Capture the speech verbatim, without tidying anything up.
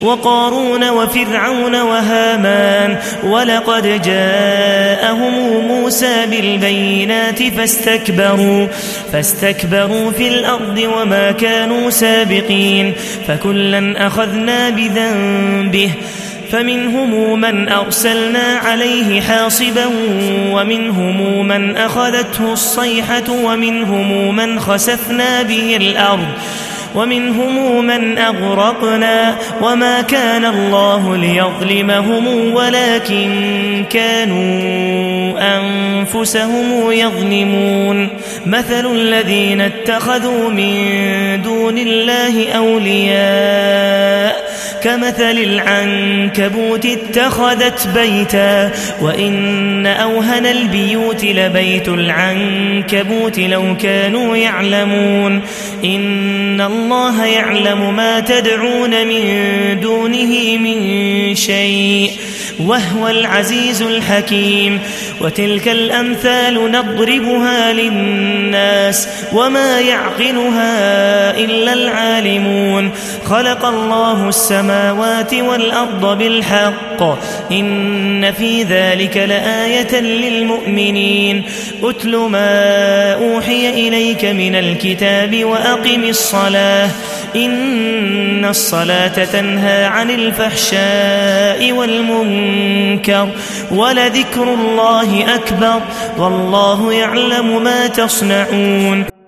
وقارون وفرعون وهامان ولقد جاءهم موسى بالبينات فاستكبروا, فاستكبروا في الأرض وما كانوا سابقين فكلا أخذنا بذنبه فمنهم من أرسلنا عليه حاصبا ومنهم من أخذته الصيحة ومنهم من خسفنا به الأرض ومنهم من أغرقنا وما كان الله ليظلمهم ولكن كانوا أنفسهم يظلمون مثل الذين اتخذوا من دون الله أولياء كمثل العنكبوت اتخذت بيتا وإن أوهن البيوت لبيت العنكبوت لو كانوا يعلمون إن الله يعلم ما تدعون من دونه من شيء وهو العزيز الحكيم وتلك الأمثال نضربها للناس وما يعقلها إلا العالمون خلق الله السماوات والأرض بالحق إن في ذلك لآية للمؤمنين أتل ما أوحي إليك من الكتاب وأقم الصلاة إن الصلاة تنهى عن الفحشاء والمنكر ولذكر الله أكبر والله يعلم ما تصنعون.